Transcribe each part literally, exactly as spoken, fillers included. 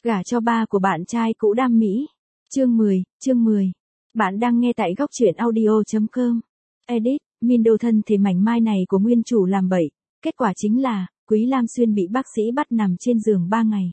Gả cho ba của bạn trai cũ đam mỹ. Chương mười, chương mười. Bạn đang nghe tại góc truyện audio chấm com. Edit, Mindo thân thể mảnh mai này của nguyên chủ làm bậy, kết quả chính là, Quý Lam Xuyên bị bác sĩ bắt nằm trên giường ba ngày.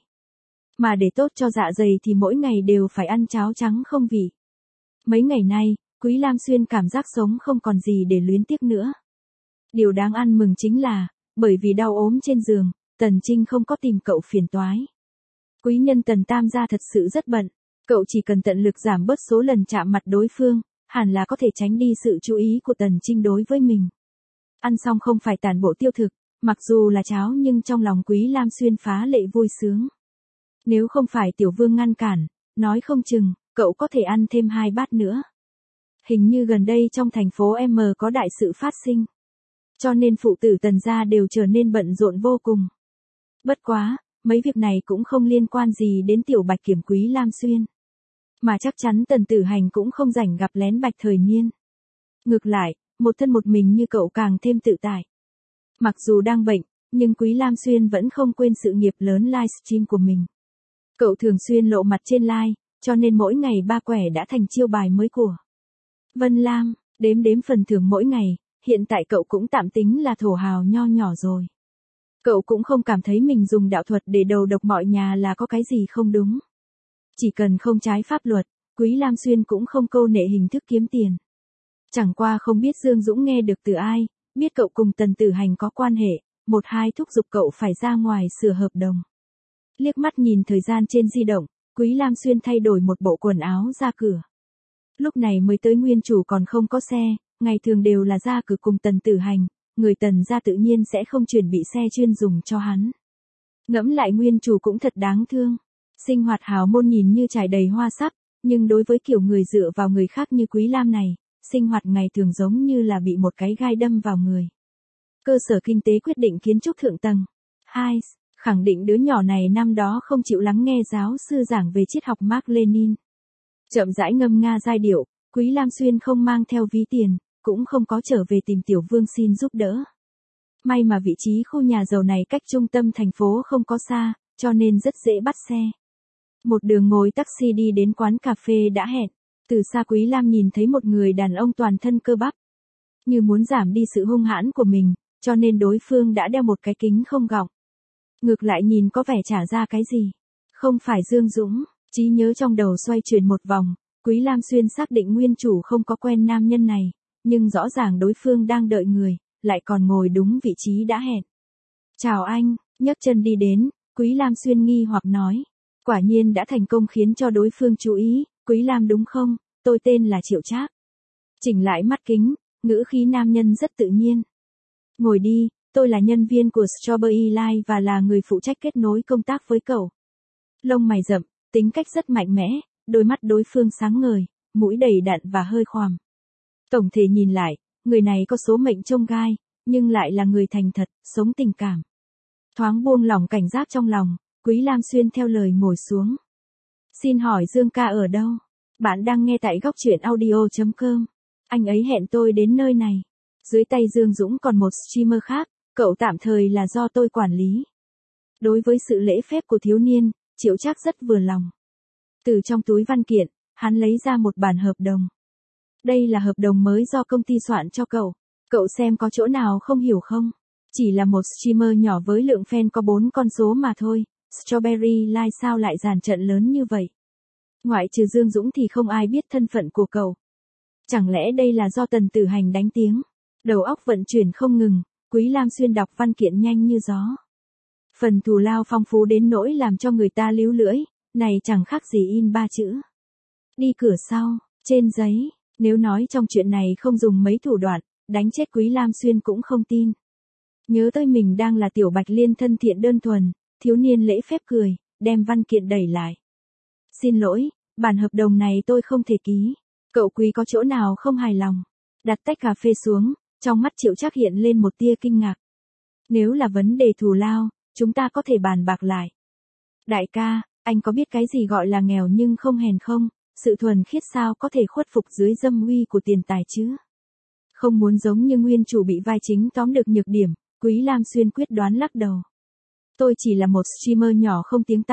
Mà để tốt cho dạ dày thì mỗi ngày đều phải ăn cháo trắng không vị. Mấy ngày nay, Quý Lam Xuyên cảm giác sống không còn gì để luyến tiếc nữa. Điều đáng ăn mừng chính là, bởi vì đau ốm trên giường, Tần Trinh không có tìm cậu phiền toái. Quý nhân Tần Tam gia thật sự rất bận, cậu chỉ cần tận lực giảm bớt số lần chạm mặt đối phương, hẳn là có thể tránh đi sự chú ý của Tần Trinh đối với mình. Ăn xong không phải tản bộ tiêu thực, mặc dù là cháo nhưng trong lòng Quý Lam Xuyên phá lệ vui sướng. Nếu không phải Tiểu Vương ngăn cản, nói không chừng, cậu có thể ăn thêm hai bát nữa. Hình như gần đây trong thành phố M có đại sự phát sinh. Cho nên phụ tử Tần gia đều trở nên bận rộn vô cùng. Bất quá, mấy việc này cũng không liên quan gì đến Tiểu Bạch Kiểm Quý Lam Xuyên. Mà chắc chắn Tần Tử Hành cũng không rảnh gặp lén Bạch Thời Niên. Ngược lại, một thân một mình như cậu càng thêm tự tại. Mặc dù đang bệnh, nhưng Quý Lam Xuyên vẫn không quên sự nghiệp lớn livestream của mình. Cậu thường xuyên lộ mặt trên live, cho nên mỗi ngày ba quẻ đã thành chiêu bài mới của Vân Lam, đếm đếm phần thưởng mỗi ngày, hiện tại cậu cũng tạm tính là thổ hào nho nhỏ rồi. Cậu cũng không cảm thấy mình dùng đạo thuật để đầu độc mọi nhà là có cái gì không đúng. Chỉ cần không trái pháp luật, Quý Lam Xuyên cũng không câu nệ hình thức kiếm tiền. Chẳng qua không biết Dương Dũng nghe được từ ai, biết cậu cùng Tần Tử Hành có quan hệ, một hai thúc giục cậu phải ra ngoài sửa hợp đồng. Liếc mắt nhìn thời gian trên di động, Quý Lam Xuyên thay đổi một bộ quần áo ra cửa. Lúc này mới tới nguyên chủ còn không có xe, ngày thường đều là ra cửa cùng Tần Tử Hành, người Tần gia tự nhiên sẽ không chuẩn bị xe chuyên dùng cho hắn. Ngẫm lại nguyên chủ cũng thật đáng thương. Sinh hoạt hào môn nhìn như trải đầy hoa sắc, nhưng đối với kiểu người dựa vào người khác như Quý Lam này, sinh hoạt ngày thường giống như là bị một cái gai đâm vào người. Cơ sở kinh tế quyết định kiến trúc thượng tầng. Hai. Khẳng định đứa nhỏ này năm đó không chịu lắng nghe giáo sư giảng về triết học Mác Lênin. Chậm rãi ngâm nga giai điệu, Quý Lam Xuyên không mang theo ví tiền, cũng không có trở về tìm Tiểu Vương xin giúp đỡ. May mà vị trí khu nhà giàu này cách trung tâm thành phố không có xa, cho nên rất dễ bắt xe. Một đường ngồi taxi đi đến quán cà phê đã hẹn. Từ xa Quý Lam nhìn thấy một người đàn ông toàn thân cơ bắp. Như muốn giảm đi sự hung hãn của mình, cho nên đối phương đã đeo một cái kính không gọng. Ngược lại nhìn có vẻ trả ra cái gì. Không phải Dương Dũng, trí nhớ trong đầu xoay chuyển một vòng, Quý Lam Xuyên xác định nguyên chủ không có quen nam nhân này, nhưng rõ ràng đối phương đang đợi người, lại còn ngồi đúng vị trí đã hẹn. Chào anh, nhấc chân đi đến, Quý Lam Xuyên nghi hoặc nói. Quả nhiên đã thành công khiến cho đối phương chú ý, Quý Lam đúng không, tôi tên là Triệu Trác. Chỉnh lại mắt kính, ngữ khí nam nhân rất tự nhiên. Ngồi đi, tôi là nhân viên của Strawberry Live và là người phụ trách kết nối công tác với cậu. Lông mày rậm, tính cách rất mạnh mẽ, đôi mắt đối phương sáng ngời, mũi đầy đặn và hơi khoằm. Tổng thể nhìn lại, người này có số mệnh chông gai, nhưng lại là người thành thật, sống tình cảm. Thoáng buông lỏng cảnh giác trong lòng, Quý Lam Xuyên theo lời ngồi xuống. Xin hỏi Dương ca ở đâu? Bạn đang nghe tại góc truyện audio chấm com. Anh ấy hẹn tôi đến nơi này. Dưới tay Dương Dũng còn một streamer khác, cậu tạm thời là do tôi quản lý. Đối với sự lễ phép của thiếu niên, Triệu Trác rất vừa lòng. Từ trong túi văn kiện, hắn lấy ra một bản hợp đồng. Đây là hợp đồng mới do công ty soạn cho cậu. Cậu xem có chỗ nào không hiểu không? Chỉ là một streamer nhỏ với lượng fan có bốn con số mà thôi. Strawberry Live sao lại dàn trận lớn như vậy? Ngoại trừ Dương Dũng thì không ai biết thân phận của cậu. Chẳng lẽ đây là do Tần Tử Hành đánh tiếng? Đầu óc vận chuyển không ngừng, Quý Lam Xuyên đọc văn kiện nhanh như gió. Phần thù lao phong phú đến nỗi làm cho người ta líu lưỡi, này chẳng khác gì in ba chữ. Đi cửa sau, trên giấy, nếu nói trong chuyện này không dùng mấy thủ đoạn, đánh chết Quý Lam Xuyên cũng không tin. Nhớ tới mình đang là Tiểu Bạch Liên thân thiện đơn thuần. Thiếu niên lễ phép cười, đem văn kiện đẩy lại. Xin lỗi, bản hợp đồng này tôi không thể ký. Cậu Quý có chỗ nào không hài lòng? Đặt tách cà phê xuống, trong mắt Triệu Trác hiện lên một tia kinh ngạc. Nếu là vấn đề thù lao, chúng ta có thể bàn bạc lại. Đại ca, anh có biết cái gì gọi là nghèo nhưng không hèn không? Sự thuần khiết sao có thể khuất phục dưới dâm uy của tiền tài chứ? Không muốn giống như nguyên chủ bị vai chính tóm được nhược điểm, Quý Lam Xuyên quyết đoán lắc đầu. Tôi chỉ là một streamer nhỏ không tiếng tăm,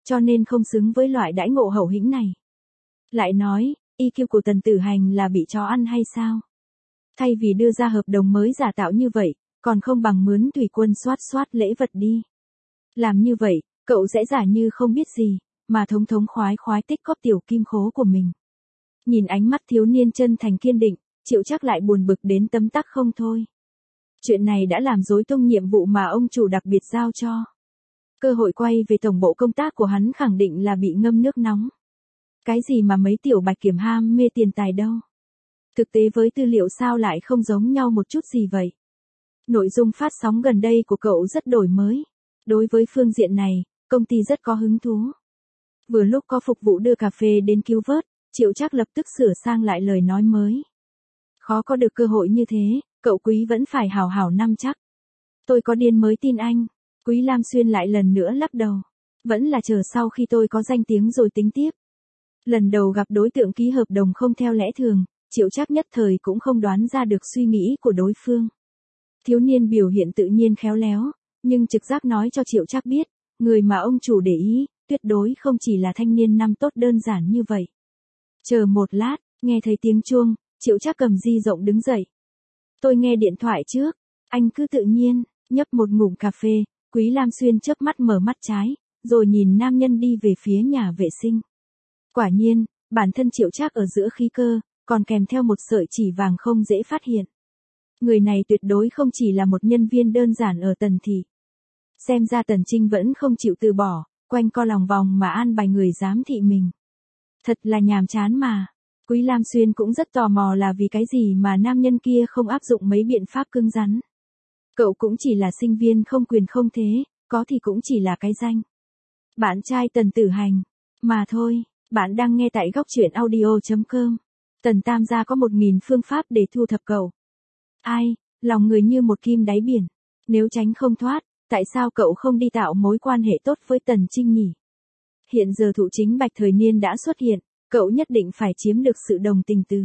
cho nên không xứng với loại đãi ngộ hậu hĩnh này. Lại nói, i kiu của Tần Tử Hành là bị chó ăn hay sao? Thay vì đưa ra hợp đồng mới giả tạo như vậy, còn không bằng mướn thủy quân soát soát lễ vật đi. Làm như vậy, cậu sẽ giả như không biết gì, mà thống thống khoái khoái tích cóp tiểu kim khố của mình. Nhìn ánh mắt thiếu niên chân thành kiên định, Triệu Trác lại buồn bực đến tấm tắc không thôi. Chuyện này đã làm rối tung nhiệm vụ mà ông chủ đặc biệt giao cho. Cơ hội quay về tổng bộ công tác của hắn khẳng định là bị ngâm nước nóng. Cái gì mà mấy tiểu bạch kiểm ham mê tiền tài đâu. Thực tế với tư liệu sao lại không giống nhau một chút gì vậy? Nội dung phát sóng gần đây của cậu rất đổi mới. Đối với phương diện này, công ty rất có hứng thú. Vừa lúc có phục vụ đưa cà phê đến cứu vớt, Triệu Trác lập tức sửa sang lại lời nói mới. Khó có được cơ hội như thế, cậu Quý vẫn phải hào hào nắm chắc. Tôi có điên mới tin anh. Quý Lam Xuyên lại lần nữa lắc đầu. Vẫn là chờ sau khi tôi có danh tiếng rồi tính tiếp. Lần đầu gặp đối tượng ký hợp đồng không theo lẽ thường, Triệu Trác nhất thời cũng không đoán ra được suy nghĩ của đối phương. Thiếu niên biểu hiện tự nhiên khéo léo, nhưng trực giác nói cho Triệu Trác biết, người mà ông chủ để ý, tuyệt đối không chỉ là thanh niên năm tốt đơn giản như vậy. Chờ một lát, nghe thấy tiếng chuông, Triệu Trác cầm di rộng đứng dậy. Tôi nghe điện thoại trước, anh cứ tự nhiên, nhấp một ngụm cà phê, Quý Lam Xuyên chớp mắt mở mắt trái, rồi nhìn nam nhân đi về phía nhà vệ sinh. Quả nhiên, bản thân Triệu Trác ở giữa khí cơ, còn kèm theo một sợi chỉ vàng không dễ phát hiện. Người này tuyệt đối không chỉ là một nhân viên đơn giản ở Tần thị. Xem ra Tần Trinh vẫn không chịu từ bỏ, quanh co lòng vòng mà an bài người giám thị mình. Thật là nhàm chán mà. Quý Lam Xuyên cũng rất tò mò là vì cái gì mà nam nhân kia không áp dụng mấy biện pháp cứng rắn. Cậu cũng chỉ là sinh viên không quyền không thế, có thì cũng chỉ là cái danh. Bạn trai Tần Tử Hành. Mà thôi, bạn đang nghe tại góc truyện audio chấm com. Tần Tam gia có một nghìn phương pháp để thu thập cậu. Ai, lòng người như một kim đáy biển. Nếu tránh không thoát, tại sao cậu không đi tạo mối quan hệ tốt với Tần Trinh nhỉ? Hiện giờ thụ chính Bạch Thời Niên đã xuất hiện, cậu nhất định phải chiếm được sự đồng tình từ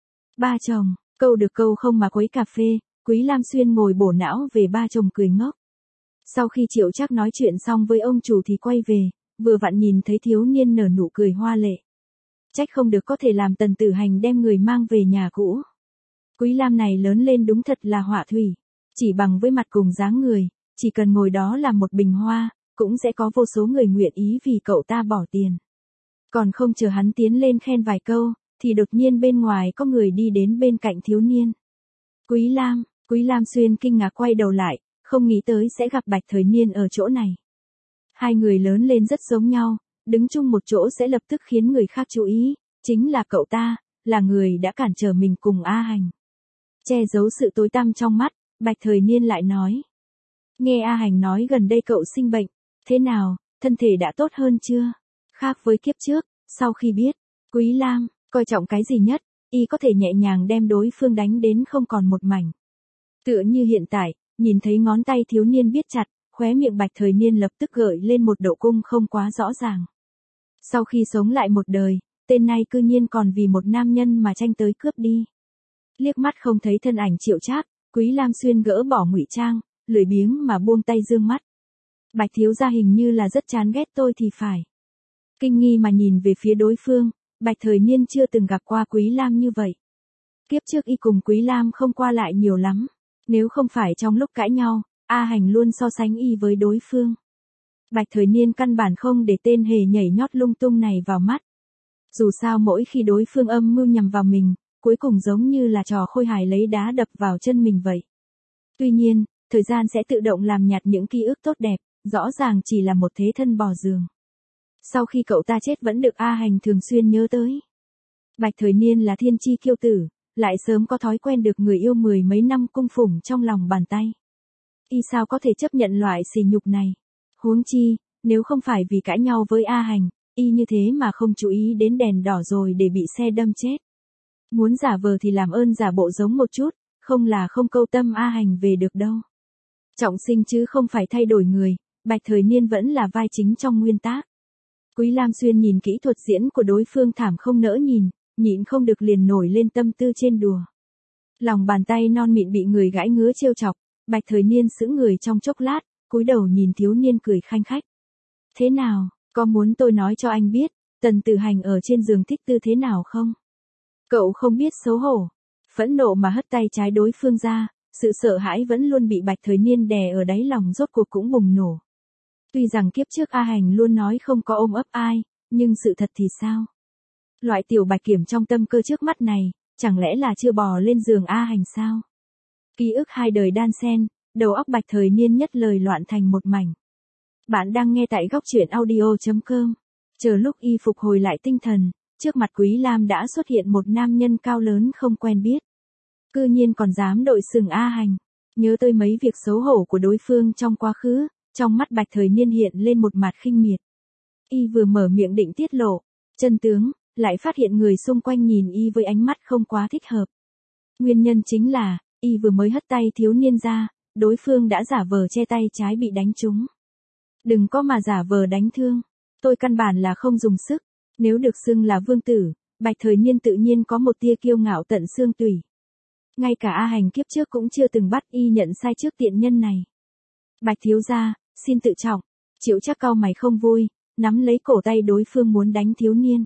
ba chồng. Câu được câu không mà quấy cà phê, Quý Lam Xuyên ngồi bổ não về ba chồng cười ngốc. Sau khi Triệu Trác nói chuyện xong với ông chủ thì quay về, vừa vặn nhìn thấy thiếu niên nở nụ cười hoa lệ. Trách không được có thể làm Tần Tử Hành đem người mang về nhà cũ. Quý Lam này lớn lên đúng thật là họa thủy, chỉ bằng với mặt cùng dáng người, chỉ cần ngồi đó làm một bình hoa, cũng sẽ có vô số người nguyện ý vì cậu ta bỏ tiền. Còn không chờ hắn tiến lên khen vài câu, thì đột nhiên bên ngoài có người đi đến bên cạnh thiếu niên. Quý Lam, Quý Lam Xuyên kinh ngạc quay đầu lại, không nghĩ tới sẽ gặp Bạch Thời Niên ở chỗ này. Hai người lớn lên rất giống nhau, đứng chung một chỗ sẽ lập tức khiến người khác chú ý, chính là cậu ta, là người đã cản trở mình cùng A Hành. Che giấu sự tối tăm trong mắt, Bạch Thời Niên lại nói. Nghe A Hành nói gần đây cậu sinh bệnh, thế nào, thân thể đã tốt hơn chưa? Khác với kiếp trước, sau khi biết, Quý Lam, coi trọng cái gì nhất, y có thể nhẹ nhàng đem đối phương đánh đến không còn một mảnh. Tựa như hiện tại, nhìn thấy ngón tay thiếu niên biết chặt, khóe miệng Bạch Thời Niên lập tức gợi lên một độ cung không quá rõ ràng. Sau khi sống lại một đời, tên này cư nhiên còn vì một nam nhân mà tranh tới cướp đi. Liếc mắt không thấy thân ảnh Triệu Trác, Quý Lam Xuyên gỡ bỏ ngụy trang, lười biếng mà buông tay dương mắt. Bạch thiếu gia hình như là rất chán ghét tôi thì phải. Kinh nghi mà nhìn về phía đối phương, Bạch Thời Niên chưa từng gặp qua Quý Lam như vậy. Kiếp trước y cùng Quý Lam không qua lại nhiều lắm, nếu không phải trong lúc cãi nhau, A Hành luôn so sánh y với đối phương. Bạch Thời Niên căn bản không để tên hề nhảy nhót lung tung này vào mắt. Dù sao mỗi khi đối phương âm mưu nhằm vào mình, cuối cùng giống như là trò khôi hài lấy đá đập vào chân mình vậy. Tuy nhiên, thời gian sẽ tự động làm nhạt những ký ức tốt đẹp, rõ ràng chỉ là một thế thân bò giường. Sau khi cậu ta chết vẫn được A Hành thường xuyên nhớ tới. Bạch Thời Niên là thiên chi kiêu tử, lại sớm có thói quen được người yêu mười mấy năm cung phụng trong lòng bàn tay. Y sao có thể chấp nhận loại sỉ nhục này? Huống chi, nếu không phải vì cãi nhau với A Hành, y như thế mà không chú ý đến đèn đỏ rồi để bị xe đâm chết. Muốn giả vờ thì làm ơn giả bộ giống một chút, không là không câu tâm A Hành về được đâu. Trọng sinh chứ không phải thay đổi người, Bạch Thời Niên vẫn là vai chính trong nguyên tác. Quý Lam Xuyên nhìn kỹ thuật diễn của đối phương thảm không nỡ nhìn, nhịn không được liền nổi lên tâm tư trên đùa. Lòng bàn tay non mịn bị người gãi ngứa trêu chọc, Bạch Thời Niên sững người trong chốc lát, cúi đầu nhìn thiếu niên cười khanh khách. Thế nào, Có muốn tôi nói cho anh biết, Tần Tử Hành ở trên giường thích tư thế nào không? Cậu không biết xấu hổ. Phẫn nộ mà hất tay trái đối phương ra, sự sợ hãi vẫn luôn bị Bạch Thời Niên đè ở đáy lòng rốt cuộc cũng bùng nổ. Tuy rằng kiếp trước A Hành luôn nói không có ôm ấp ai, nhưng sự thật thì sao? Loại tiểu bạch kiểm trong tâm cơ trước mắt này, chẳng lẽ là chưa bò lên giường A Hành sao? Ký ức hai đời đan xen, đầu óc Bạch Thời Niên nhất lời loạn thành một mảnh. Bạn đang nghe tại góc truyện audio chấm com. Chờ lúc y phục hồi lại tinh thần, trước mặt Quý Lam đã xuất hiện một nam nhân cao lớn không quen biết. Cư nhiên còn dám đội sừng A Hành. Nhớ tới mấy việc xấu hổ của đối phương trong quá khứ, trong mắt Bạch Thời Niên hiện lên một mặt khinh miệt. Y vừa mở miệng định tiết lộ chân tướng, lại phát hiện người xung quanh nhìn y với ánh mắt không quá thích hợp. Nguyên nhân chính là, y vừa mới hất tay thiếu niên ra, đối phương đã giả vờ che tay trái bị đánh trúng. Đừng có mà giả vờ đánh thương, tôi căn bản là không dùng sức, nếu được xưng là vương tử, Bạch Thời Niên tự nhiên có một tia kiêu ngạo tận xương tủy. Ngay cả A Hành kiếp trước cũng chưa từng bắt y nhận sai trước tiện nhân này. Bạch thiếu gia, xin tự trọng. Triệu Trác cau mày không vui, nắm lấy cổ tay đối phương muốn đánh thiếu niên.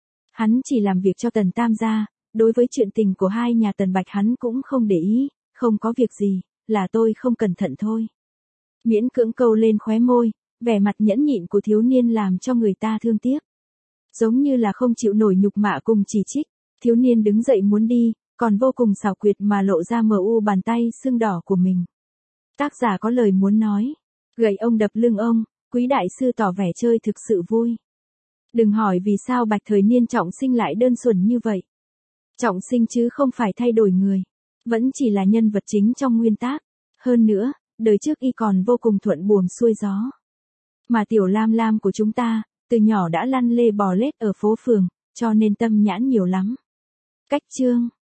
Hắn chỉ làm việc cho Tần Tam gia, đối với chuyện tình của hai nhà Tần Bạch hắn cũng không để ý, không có việc gì, là tôi không cẩn thận thôi. Miễn cưỡng câu lên khóe môi, vẻ mặt nhẫn nhịn của thiếu niên làm cho người ta thương tiếc. Giống như là không chịu nổi nhục mạ cùng chỉ trích, thiếu niên đứng dậy muốn đi, còn vô cùng xảo quyệt mà lộ ra mờ u bàn tay sưng đỏ của mình. Tác giả có lời muốn nói, gậy ông đập lưng ông, Quý đại sư tỏ vẻ chơi thực sự vui. Đừng hỏi vì sao Bạch Thời Niên trọng sinh lại đơn thuần như vậy. Trọng sinh chứ không phải thay đổi người, vẫn chỉ là nhân vật chính trong nguyên tác. Hơn nữa, đời trước y còn vô cùng thuận buồm xuôi gió. Mà tiểu Lam Lam của chúng ta, từ nhỏ đã lăn lê bò lết ở phố phường, cho nên tâm nhãn nhiều lắm. Cách chương